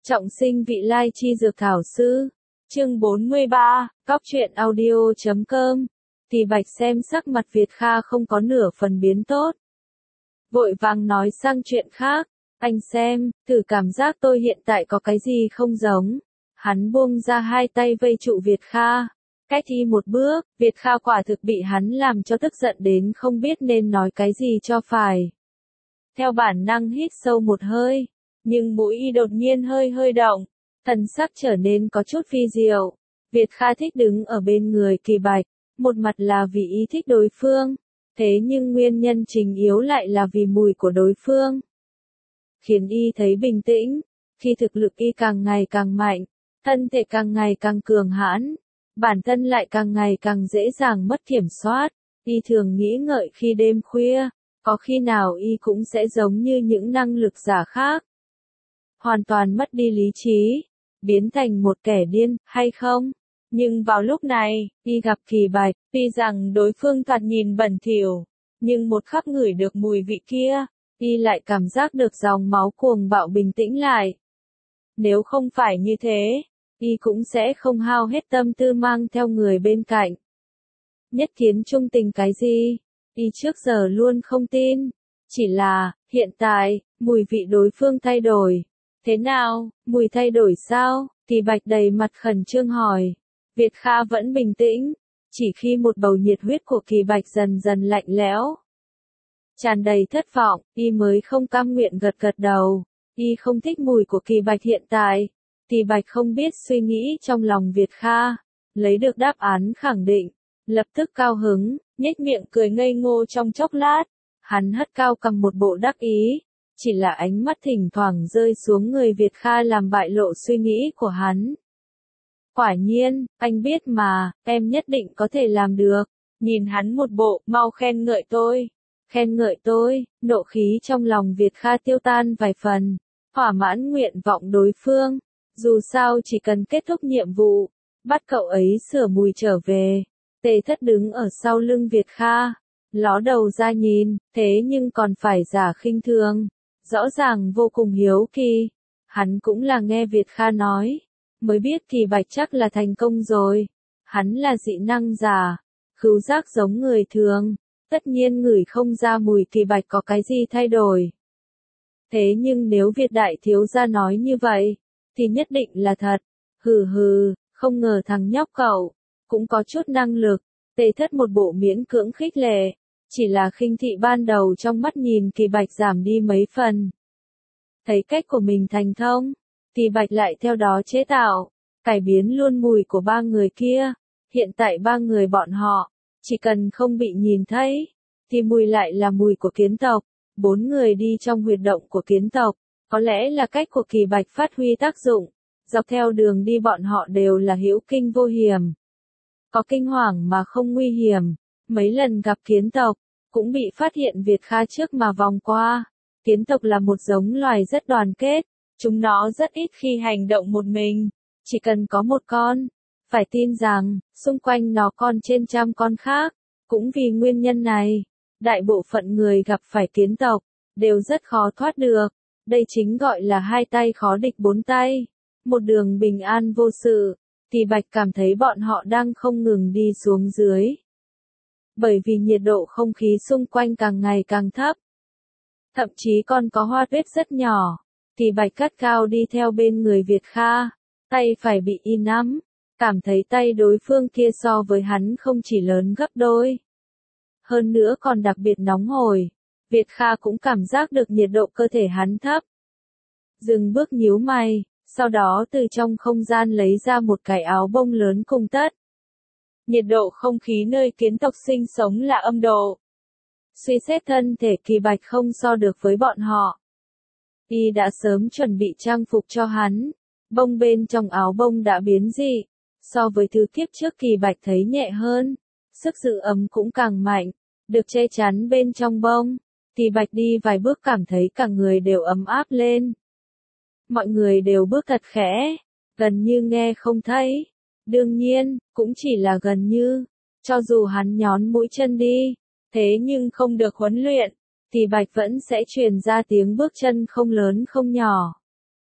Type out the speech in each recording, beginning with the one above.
Trọng sinh vị lai chi dược thảo sư. Chương 43, Cóc truyện audio.com. Thì Bạch xem sắc mặt Việt Kha không có nửa phần biến tốt. Vội vàng nói sang chuyện khác. Anh xem, thử cảm giác tôi hiện tại có cái gì không giống. Hắn buông ra hai tay vây trụ Việt Kha. Cách đi một bước, Việt Kha quả thực bị hắn làm cho tức giận đến không biết nên nói cái gì cho phải. Theo bản năng hít sâu một hơi, nhưng mũi y đột nhiên hơi hơi động, thần sắc trở nên có chút phi diệu. Việt Kha thích đứng ở bên người Kỳ Bạch, một mặt là vì y thích đối phương, thế nhưng nguyên nhân chính yếu lại là vì mùi của đối phương. Khiến y thấy bình tĩnh, khi thực lực y càng ngày càng mạnh, thân thể càng ngày càng cường hãn, bản thân lại càng ngày càng dễ dàng mất kiểm soát, y thường nghĩ ngợi khi đêm khuya, có khi nào y cũng sẽ giống như những năng lực giả khác. Hoàn toàn mất đi lý trí, biến thành một kẻ điên, hay không? Nhưng vào lúc này, y gặp Kỳ Bạch, tuy rằng đối phương thoạt nhìn bẩn thỉu, nhưng một khắc ngửi được mùi vị kia, y lại cảm giác được dòng máu cuồng bạo bình tĩnh lại. Nếu không phải như thế, y cũng sẽ không hao hết tâm tư mang theo người bên cạnh. Nhất kiến trung tình cái gì? Y trước giờ luôn không tin. Chỉ là, hiện tại, mùi vị đối phương thay đổi. Thế nào, mùi thay đổi sao? Kỳ Bạch đầy mặt khẩn trương hỏi. Việt Kha vẫn bình tĩnh, chỉ khi một bầu nhiệt huyết của Kỳ Bạch dần dần lạnh lẽo, tràn đầy thất vọng, y mới không cam nguyện gật gật đầu. Y không thích mùi của Kỳ Bạch hiện tại. Kỳ Bạch không biết suy nghĩ trong lòng Việt Kha, lấy được đáp án khẳng định, lập tức cao hứng, nhếch miệng cười ngây ngô trong chốc lát. Hắn hất cao cầm một bộ đắc ý, chỉ là ánh mắt thỉnh thoảng rơi xuống người Việt Kha làm bại lộ suy nghĩ của hắn. Quả nhiên, anh biết mà, em nhất định có thể làm được. Nhìn hắn một bộ, mau khen ngợi tôi. Khen ngợi tôi, nộ khí trong lòng Việt Kha tiêu tan vài phần, thỏa mãn nguyện vọng đối phương. Dù sao chỉ cần kết thúc nhiệm vụ, bắt cậu ấy sửa mùi trở về. Tề Thất đứng ở sau lưng Việt Kha, ló đầu ra nhìn, thế nhưng còn phải giả khinh thường, rõ ràng vô cùng hiếu kỳ. Hắn cũng là nghe Việt Kha nói, mới biết Kỳ Bạch chắc là thành công rồi. Hắn là dị năng giả, khứu giác giống người thường, tất nhiên ngửi không ra mùi Kỳ Bạch có cái gì thay đổi. Thế nhưng nếu Việt đại thiếu gia nói như vậy, thì nhất định là thật. Hừ hừ, không ngờ thằng nhóc cậu cũng có chút năng lực. Tề Thất một bộ miễn cưỡng khích lệ, chỉ là khinh thị ban đầu trong mắt nhìn Kỳ Bạch giảm đi mấy phần. Thấy cách của mình thành thông, Kỳ Bạch lại theo đó chế tạo, cải biến luôn mùi của ba người kia. Hiện tại ba người bọn họ, chỉ cần không bị nhìn thấy, thì mùi lại là mùi của kiến tộc. 4 người đi trong huyệt động của kiến tộc, có lẽ là cách của Kỳ Bạch phát huy tác dụng. Dọc theo đường đi bọn họ đều là hữu kinh vô hiểm. Có kinh hoàng mà không nguy hiểm. Mấy lần gặp kiến tộc, cũng bị phát hiện Việt Kha trước mà vòng qua. Kiến tộc là một giống loài rất đoàn kết. Chúng nó rất ít khi hành động một mình. Chỉ cần có một con. Phải tin rằng, xung quanh nó còn trên trăm con khác. Cũng vì nguyên nhân này, đại bộ phận người gặp phải kiến tộc, đều rất khó thoát được. Đây chính gọi là hai tay khó địch bốn tay. Một đường bình an vô sự, Kỳ Bạch cảm thấy bọn họ đang không ngừng đi xuống dưới. Bởi vì nhiệt độ không khí xung quanh càng ngày càng thấp. Thậm chí còn có hoa tuyết rất nhỏ. Kỳ Bạch cắt cao đi theo bên người Việt Kha, tay phải bị y nắm, cảm thấy tay đối phương kia so với hắn không chỉ lớn gấp đôi. Hơn nữa còn đặc biệt nóng hổi. Việt Kha cũng cảm giác được nhiệt độ cơ thể hắn thấp. Dừng bước nhíu mày, sau đó từ trong không gian lấy ra một cái áo bông lớn cùng tất. Nhiệt độ không khí nơi kiến tộc sinh sống là âm độ. Suy xét thân thể Kỳ Bạch không so được với bọn họ. Y đã sớm chuẩn bị trang phục cho hắn. Bông bên trong áo bông đã biến dị. So với thứ kiếp trước Kỳ Bạch thấy nhẹ hơn. Sức giữ ấm cũng càng mạnh. Được che chắn bên trong bông. Kỳ Bạch đi vài bước cảm thấy cả người đều ấm áp lên. Mọi người đều bước thật khẽ, gần như nghe không thấy. Đương nhiên, cũng chỉ là gần như. Cho dù hắn nhón mũi chân đi, thế nhưng không được huấn luyện, thì Bạch vẫn sẽ truyền ra tiếng bước chân không lớn không nhỏ.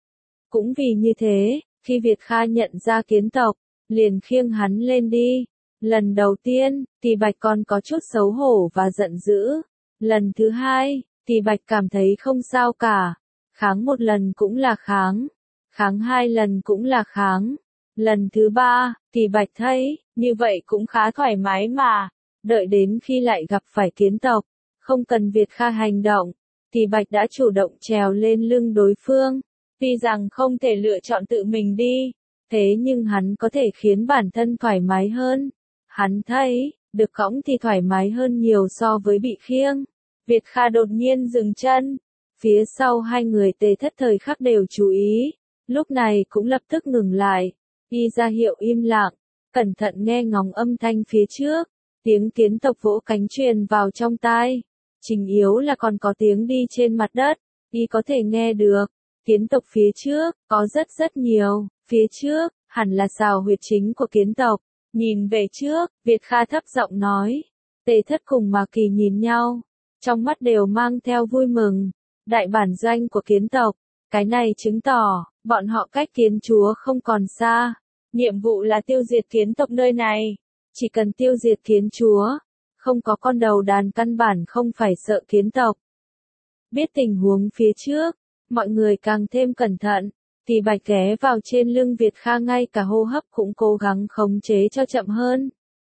Cũng vì như thế, khi Việt Kha nhận ra kiến tộc, liền khiêng hắn lên đi. Lần đầu tiên, Kỳ Bạch còn có chút xấu hổ và giận dữ. Lần thứ hai, Kỳ Bạch cảm thấy không sao cả. Kháng một lần cũng là kháng. Kháng hai lần cũng là kháng. Lần thứ ba, Kỳ Bạch thấy, như vậy cũng khá thoải mái mà. Đợi đến khi lại gặp phải kiến tộc, không cần Việt Kha hành động, Kỳ Bạch đã chủ động trèo lên lưng đối phương. Tuy rằng không thể lựa chọn tự mình đi, thế nhưng hắn có thể khiến bản thân thoải mái hơn. Hắn thấy, được cõng thì thoải mái hơn nhiều so với bị khiêng. Việt Kha đột nhiên dừng chân. Phía sau hai người Tề Thất thời khắc đều chú ý. Lúc này cũng lập tức ngừng lại. Y ra hiệu im lặng. Cẩn thận nghe ngóng âm thanh phía trước. Tiếng kiến tộc vỗ cánh truyền vào trong tai. Chính yếu là còn có tiếng đi trên mặt đất. Y có thể nghe được. Kiến tộc phía trước, có rất nhiều. Phía trước, hẳn là sào huyệt chính của kiến tộc. Nhìn về trước, Việt Kha thấp giọng nói. Tề Thất cùng Mạc Kỳ nhìn nhau. Trong mắt đều mang theo vui mừng. Đại bản doanh của kiến tộc. Cái này chứng tỏ, bọn họ cách kiến chúa không còn xa. Nhiệm vụ là tiêu diệt kiến tộc nơi này. Chỉ cần tiêu diệt kiến chúa. Không có con đầu đàn căn bản không phải sợ kiến tộc. Biết tình huống phía trước, mọi người càng thêm cẩn thận. Kỳ Bạch ghé vào trên lưng Việt Kha, ngay cả hô hấp cũng cố gắng khống chế cho chậm hơn.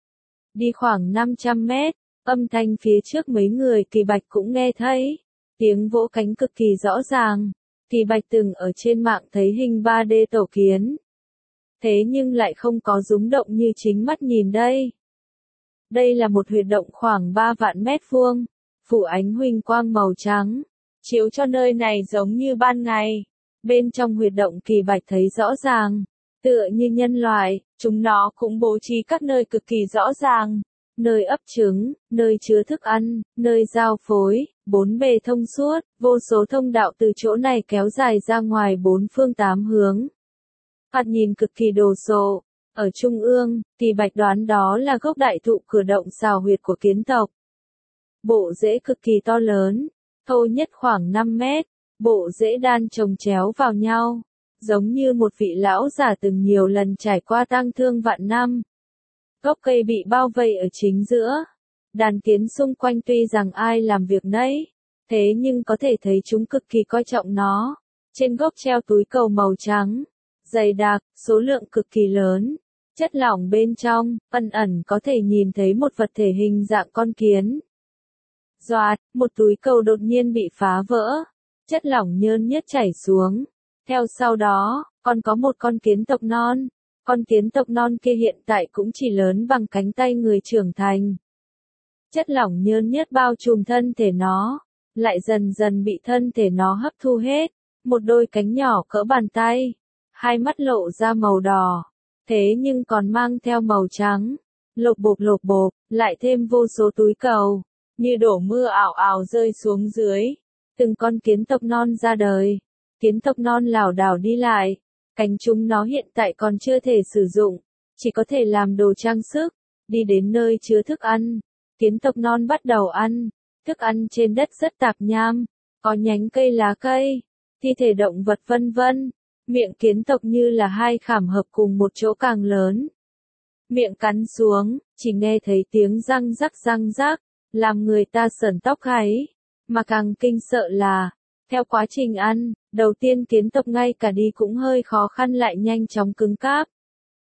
Đi khoảng 500 mét, âm thanh phía trước mấy người Kỳ Bạch cũng nghe thấy. Tiếng vỗ cánh cực kỳ rõ ràng. Kỳ Bạch từng ở trên mạng thấy hình 3D tổ kiến. Thế nhưng lại không có rúng động như chính mắt nhìn đây. Đây là một huyệt động khoảng 3 vạn mét vuông, phủ ánh huỳnh quang màu trắng, chiếu cho nơi này giống như ban ngày. Bên trong huyệt động Kỳ Bạch thấy rõ ràng, tựa như nhân loại, chúng nó cũng bố trí các nơi cực kỳ rõ ràng. Nơi ấp trứng, nơi chứa thức ăn, nơi giao phối, bốn bề thông suốt, vô số thông đạo từ chỗ này kéo dài ra ngoài bốn phương tám hướng. Thoạt nhìn cực kỳ đồ sộ. Ở trung ương, Kỳ Bạch đoán đó là gốc đại thụ cửa động sào huyệt của kiến tộc. Bộ rễ cực kỳ to lớn, thô nhất khoảng 5 mét, bộ rễ đan chồng chéo vào nhau, giống như một vị lão già từng nhiều lần trải qua tang thương vạn năm. Gốc cây bị bao vây ở chính giữa. Đàn kiến xung quanh tuy rằng ai làm việc nấy, thế nhưng có thể thấy chúng cực kỳ coi trọng nó. Trên gốc treo túi cầu màu trắng, dày đặc, số lượng cực kỳ lớn. Chất lỏng bên trong, ẩn ẩn có thể nhìn thấy một vật thể hình dạng con kiến. Doạt, một túi cầu đột nhiên bị phá vỡ. Chất lỏng nhơn nhớt chảy xuống. Theo sau đó, còn có một con kiến tộc non. Con kiến tộc non kia hiện tại cũng chỉ lớn bằng cánh tay người trưởng thành. Chất lỏng nhơn nhớt bao trùm thân thể nó, lại dần dần bị thân thể nó hấp thu hết. Một đôi cánh nhỏ cỡ bàn tay, hai mắt lộ ra màu đỏ, thế nhưng còn mang theo màu trắng. Lột bột, lại thêm vô số túi cầu, như đổ mưa ảo ảo rơi xuống dưới. Từng con kiến tộc non ra đời. Kiến tộc non lảo đảo đi lại. Cánh chúng nó hiện tại còn chưa thể sử dụng, chỉ có thể làm đồ trang sức. Đi đến nơi chứa thức ăn, kiến tộc non bắt đầu ăn. Thức ăn trên đất rất tạp nham, có nhánh cây, lá cây, thi thể động vật vân vân. Miệng kiến tộc như là hai khảm hợp cùng một chỗ càng lớn. Miệng cắn xuống, chỉ nghe thấy tiếng răng rắc, làm người ta sởn tóc gáy. Mà càng kinh sợ là, theo quá trình ăn, đầu tiên kiến tộc ngay cả đi cũng hơi khó khăn lại nhanh chóng cứng cáp.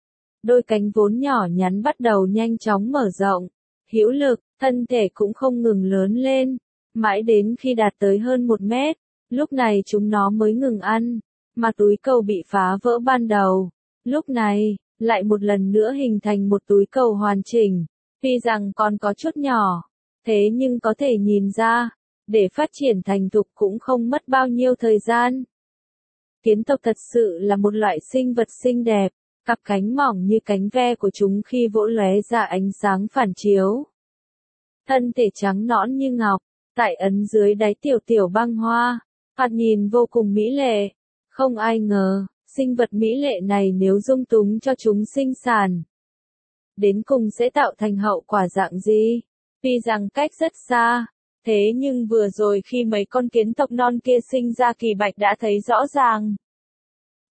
Đôi cánh vốn nhỏ nhắn bắt đầu nhanh chóng mở rộng, hữu lực, thân thể cũng không ngừng lớn lên, mãi đến khi đạt tới hơn 1 mét, lúc này chúng nó mới ngừng ăn, mà túi cầu bị phá vỡ ban đầu, lúc này, lại một lần nữa hình thành một túi cầu hoàn chỉnh, tuy rằng còn có chút nhỏ, thế nhưng có thể nhìn ra, để phát triển thành thục cũng không mất bao nhiêu thời gian. Kiến tộc thật sự là một loại sinh vật xinh đẹp, cặp cánh mỏng như cánh ve của chúng khi vỗ lóe ra ánh sáng phản chiếu. Thân thể trắng nõn như ngọc, tại ấn dưới đáy tiểu băng hoa, thoạt nhìn vô cùng mỹ lệ. Không ai ngờ, sinh vật mỹ lệ này nếu dung túng cho chúng sinh sản, đến cùng sẽ tạo thành hậu quả dạng gì? Tuy rằng cách rất xa, thế nhưng vừa rồi khi mấy con kiến tộc non kia sinh ra, Kỳ Bạch đã thấy rõ ràng.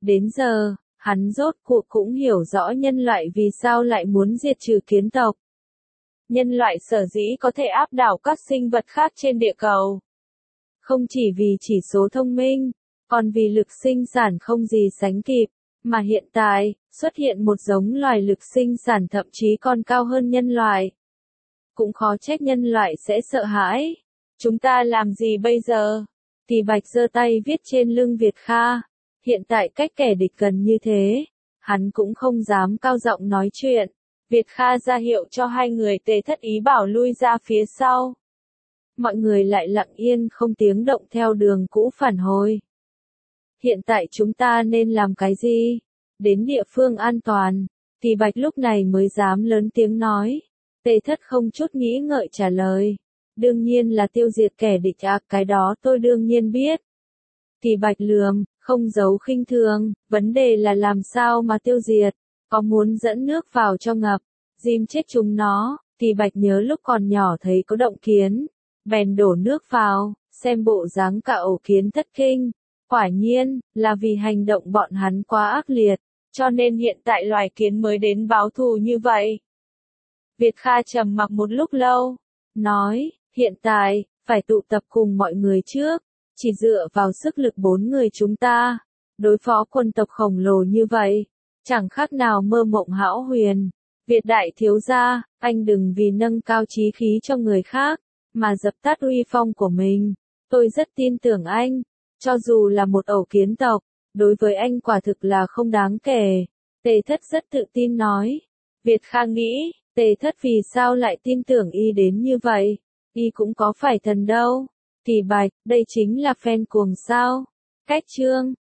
Đến giờ, hắn rốt cuộc cũng hiểu rõ nhân loại vì sao lại muốn diệt trừ kiến tộc. Nhân loại sở dĩ có thể áp đảo các sinh vật khác trên địa cầu. Không chỉ vì chỉ số thông minh, còn vì lực sinh sản không gì sánh kịp, mà hiện tại, xuất hiện một giống loài lực sinh sản thậm chí còn cao hơn nhân loại. Cũng khó trách nhân loại sẽ sợ hãi. Chúng ta làm gì bây giờ? Tỷ Bạch giơ tay viết trên lưng Việt Kha. Hiện tại cách kẻ địch gần như thế, hắn cũng không dám cao giọng nói chuyện. Việt Kha ra hiệu cho hai người Tề Thất ý bảo lui ra phía sau. Mọi người lại lặng yên không tiếng động theo đường cũ phản hồi. Hiện tại chúng ta nên làm cái gì? Đến địa phương an toàn. Tỷ Bạch lúc này mới dám lớn tiếng nói. Tề Thất không chút nghĩ ngợi trả lời. Đương nhiên là tiêu diệt kẻ địch cái đó tôi đương nhiên biết. Tỷ Bạch lườm, không giấu khinh thường, vấn đề là làm sao mà tiêu diệt, có muốn dẫn nước vào cho ngập, dìm chết chúng nó. Tỷ Bạch nhớ lúc còn nhỏ thấy có động kiến, bèn đổ nước vào, xem bộ dáng cả ổ kiến thất kinh. Quả nhiên, là vì hành động bọn hắn quá ác liệt, cho nên hiện tại loài kiến mới đến báo thù như vậy. Việt Kha trầm mặc một lúc lâu, nói, hiện tại, phải tụ tập cùng mọi người trước, chỉ dựa vào sức lực 4 người chúng ta, đối phó quân tộc khổng lồ như vậy, chẳng khác nào mơ mộng hão huyền. Việt đại thiếu gia, anh đừng vì nâng cao chí khí cho người khác, mà dập tắt uy phong của mình. Tôi rất tin tưởng anh, cho dù là một ổ kiến tộc, đối với anh quả thực là không đáng kể. Tề Thất rất tự tin nói. Việt Kha nghĩ, Tề Thất vì sao lại tin tưởng y đến như vậy, y cũng có phải thần đâu. Tỷ Bạch, đây chính là phen cuồng sao. Cách chương